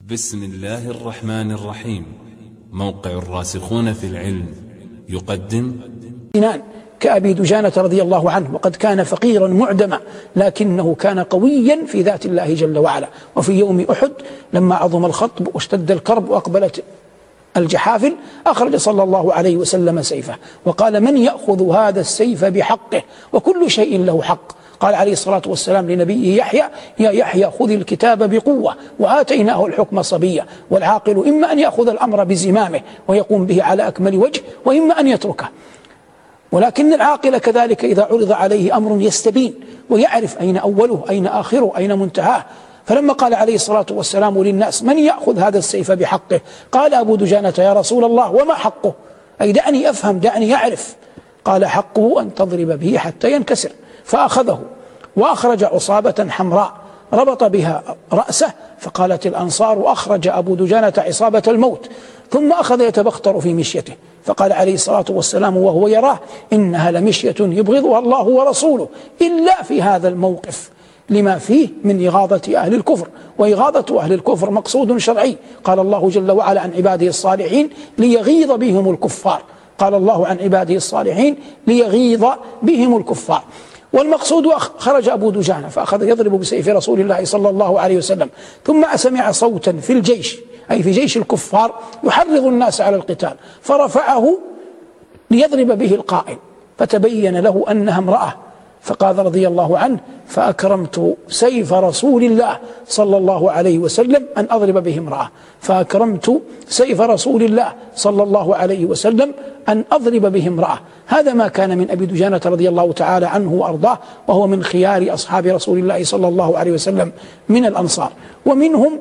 بسم الله الرحمن الرحيم. موقع الراسخون في العلم يقدم كأبي دجانة رضي الله عنه، وقد كان فقيرا معدما لكنه كان قويا في ذات الله جل وعلا. وفي يوم أحد لما عظم الخطب واشتد الكرب وأقبلت الجحافل أخرج صلى الله عليه وسلم سيفه وقال: من يأخذ هذا السيف بحقه؟ وكل شيء له حق. قال عليه الصلاة والسلام لنبيه يحيى: يا يحيى خذ الكتاب بقوة وآتيناه الحكم صبيا. والعاقل إما أن يأخذ الأمر بزمامه ويقوم به على أكمل وجه، وإما أن يتركه. ولكن العاقل كذلك إذا عرض عليه أمر يستبين ويعرف أين أوله أين آخره أين منتهاه. فلما قال عليه الصلاة والسلام للناس: من يأخذ هذا السيف بحقه؟ قال أبو دجانة: يا رسول الله وما حقه؟ أي دعني أفهم دعني أعرف. قال: حقه أن تضرب به حتى ينكسر. فأخذه وأخرج عصابة حمراء ربط بها رأسه، فقالت الأنصار: أخرج أبو دجانة عصابة الموت. ثم أخذ يتبختر في مشيته، فقال عليه الصلاة والسلام وهو يراه: إنها لمشية يبغضها الله ورسوله إلا في هذا الموقف، لما فيه من إغاظة أهل الكفر، وإغاظة أهل الكفر مقصود شرعي. قال الله جل وعلا عن عباده الصالحين: ليغيظ بهم الكفار. قال الله عن عباده الصالحين: ليغيظ بهم الكفار. والمقصود خرج أبو دجانة فأخذ يضرب بسيف رسول الله صلى الله عليه وسلم، ثم سمع صوتا في الجيش أي في جيش الكفار يحرض الناس على القتال، فرفعه ليضرب به القائل، فتبين له أنها امرأة، فقال رضي الله عنه: فأكرمت سيف رسول الله صلى الله عليه وسلم أن أضرب به امرأة. فأكرمت سيف رسول الله صلى الله عليه وسلم أن أضرب به امرأة. هذا ما كان من أبي دجانة رضي الله تعالى عنه وأرضاه، وهو من خيار أصحاب رسول الله صلى الله عليه وسلم من الأنصار، ومنهم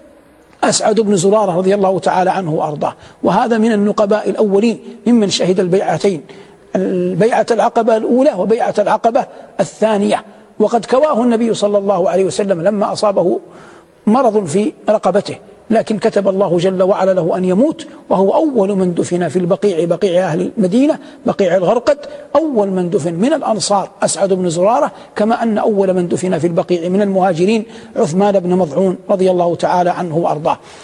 أسعد بن زرارة رضي الله تعالى عنه وأرضاه، وهذا من النقباء الأولين ممن شهد البيعتين، البيعة العقبة الأولى وبيعة العقبة الثانية. وقد كواه النبي صلى الله عليه وسلم لما أصابه مرض في رقبته، لكن كتب الله جل وعلا له أن يموت، وهو أول من دفن في البقيع، بقيع أهل المدينة، بقيع الغرقد. أول من دفن من الأنصار أسعد بن زرارة، كما أن أول من دفن في البقيع من المهاجرين عثمان بن مظعون رضي الله تعالى عنه وأرضاه.